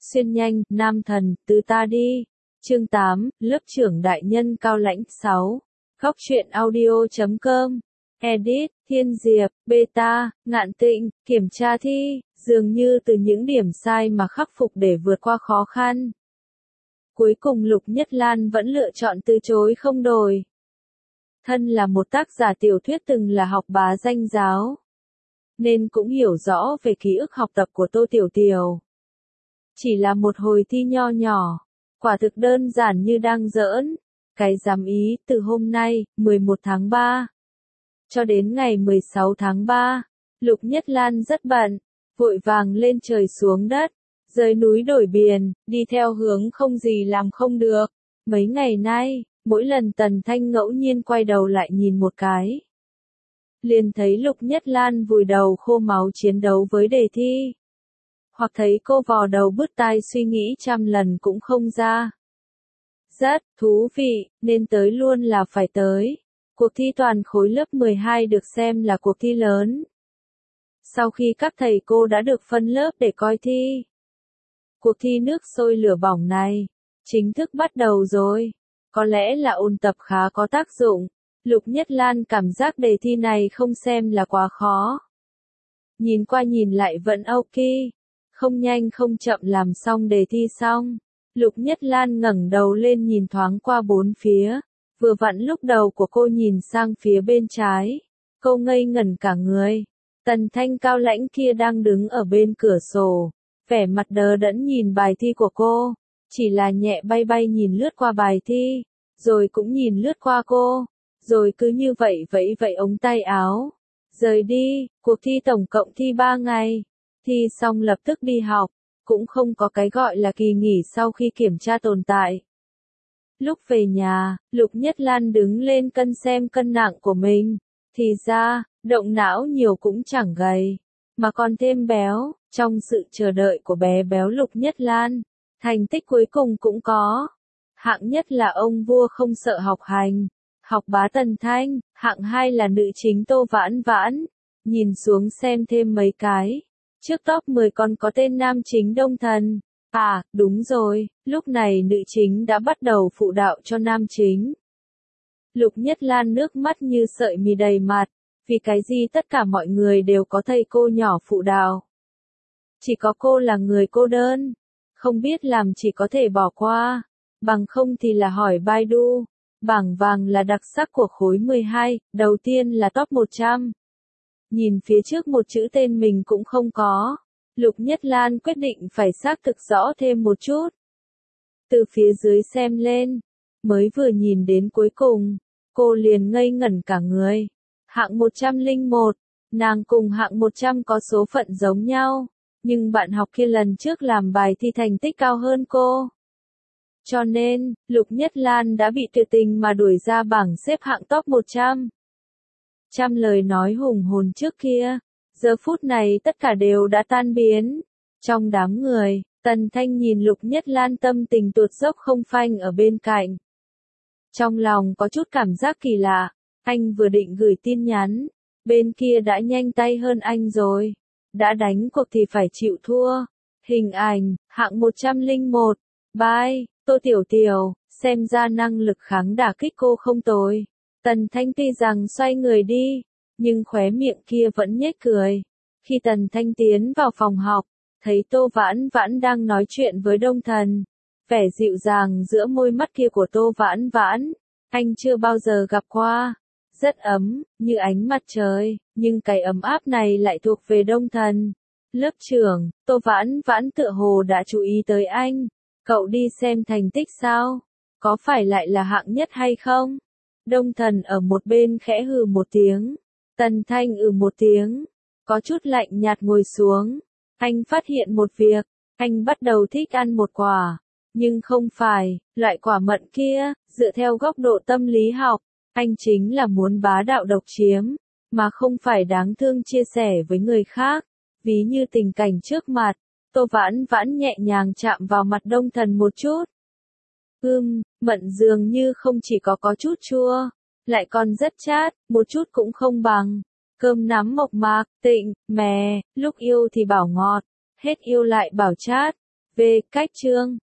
Xuyên nhanh, nam thần, từ ta đi. Chương 8, lớp trưởng đại nhân cao lãnh 6. Góc truyện audio.com. Edit, Thiên Diệp, Beta, Ngạn Tịnh, kiểm tra thi, dường như từ những điểm sai mà khắc phục để vượt qua khó khăn. Cuối cùng Lục Nhất Lan vẫn lựa chọn từ chối không đổi. Thân là một tác giả tiểu thuyết từng là học bá danh giáo, nên cũng hiểu rõ về ký ức học tập của Tô Tiểu Tiểu. Chỉ là một hồi thi nho nhỏ, quả thực đơn giản như đang giỡn. Cái dám ý, từ hôm nay, 11 tháng 3, cho đến ngày 16 tháng 3, Lục Nhất Lan rất bận, vội vàng lên trời xuống đất, rời núi đổi biển, đi theo hướng không gì làm không được. Mấy ngày nay, mỗi lần Tần Thanh ngẫu nhiên quay đầu lại nhìn một cái, liền thấy Lục Nhất Lan vùi đầu khô máu chiến đấu với đề thi. Hoặc thấy cô vò đầu bứt tai suy nghĩ trăm lần cũng không ra. Rất thú vị, nên tới luôn là phải tới. Cuộc thi toàn khối lớp 12 được xem là cuộc thi lớn. Sau khi các thầy cô đã được phân lớp để coi thi, cuộc thi nước sôi lửa bỏng này chính thức bắt đầu rồi. Có lẽ là ôn tập khá có tác dụng. Lục Nhất Lan cảm giác đề thi này không xem là quá khó. Nhìn qua nhìn lại vẫn ok. Không nhanh không chậm làm xong đề thi xong, Lục Nhất Lan ngẩng đầu lên nhìn thoáng qua bốn phía. Vừa vặn lúc đầu của cô nhìn sang phía bên trái, cô ngây ngẩn cả người. Tần Thanh cao lãnh kia đang đứng ở bên cửa sổ, vẻ mặt đờ đẫn nhìn bài thi của cô, chỉ là nhẹ bay bay nhìn lướt qua bài thi, rồi cũng nhìn lướt qua cô, rồi cứ như vậy vẫy vẫy ống tay áo. Rời đi, cuộc thi tổng cộng thi 3 ngày. Thi xong lập tức đi học, cũng không có cái gọi là kỳ nghỉ sau khi kiểm tra tồn tại. Lúc về nhà, Lục Nhất Lan đứng lên cân xem cân nặng của mình, thì ra, động não nhiều cũng chẳng gầy, mà còn thêm béo. Trong sự chờ đợi của bé béo Lục Nhất Lan, thành tích cuối cùng cũng có. Hạng nhất là ông vua không sợ học hành, học bá Tần Thanh, hạng 2 là nữ chính Tô Vãn Vãn. Nhìn xuống xem thêm mấy cái. Trước top 10 còn có tên nam chính Đông Thần. À, đúng rồi, lúc này nữ chính đã bắt đầu phụ đạo cho nam chính. Lục Nhất Lan nước mắt như sợi mì đầy mặt, vì cái gì tất cả mọi người đều có thầy cô nhỏ phụ đạo. Chỉ có cô là người cô đơn, không biết làm chỉ có thể bỏ qua, bằng không thì là hỏi Baidu. Bảng vàng là đặc sắc của khối 12, đầu tiên là top 100. Nhìn phía trước một chữ tên mình cũng không có. Lục Nhất Lan quyết định phải xác thực rõ thêm một chút. Từ phía dưới xem lên, mới vừa nhìn đến cuối cùng, cô liền ngây ngẩn cả người. Hạng 101, nàng cùng hạng 100 có số phận giống nhau, nhưng bạn học kia lần trước làm bài thi thành tích cao hơn cô. Cho nên, Lục Nhất Lan đã bị tuyệt tình mà đuổi ra bảng xếp hạng top 100. Trăm lời nói hùng hồn trước kia, giờ phút này tất cả đều đã tan biến. Trong đám người, Tần Thanh nhìn Lục Nhất Lan tâm tình tuột dốc không phanh ở bên cạnh. Trong lòng có chút cảm giác kỳ lạ, anh vừa định gửi tin nhắn, bên kia đã nhanh tay hơn anh rồi. Đã đánh cuộc thì phải chịu thua. Hình ảnh, hạng 101, bye, Tô Tiểu Tiểu, xem ra năng lực kháng đả kích cô không tồi. Tần Thanh tuy rằng xoay người đi, nhưng khóe miệng kia vẫn nhếch cười. Khi Tần Thanh tiến vào phòng học, thấy Tô Vãn Vãn đang nói chuyện với Đông Thần. Vẻ dịu dàng giữa môi mắt kia của Tô Vãn Vãn, anh chưa bao giờ gặp qua. Rất ấm, như ánh mặt trời, nhưng cái ấm áp này lại thuộc về Đông Thần. Lớp trưởng, Tô Vãn Vãn tựa hồ đã chú ý tới anh. Cậu đi xem thành tích sao? Có phải lại là hạng nhất hay không? Đông Thần ở một bên khẽ hừ một tiếng. Tần Thanh một tiếng. Có chút lạnh nhạt ngồi xuống. Anh phát hiện một việc. Anh bắt đầu thích ăn một quả. Nhưng không phải, loại quả mận kia, dựa theo góc độ tâm lý học. Anh chính là muốn bá đạo độc chiếm. Mà không phải đáng thương chia sẻ với người khác. Ví như tình cảnh trước mặt. Tô Vãn Vãn nhẹ nhàng chạm vào mặt Đông Thần một chút. Mận dường như không chỉ có chút chua, lại còn rất chát, một chút cũng không bằng. Cơm nắm mộc mạc, tịnh, mè, lúc yêu thì bảo ngọt, hết yêu lại bảo chát. V. Cách chương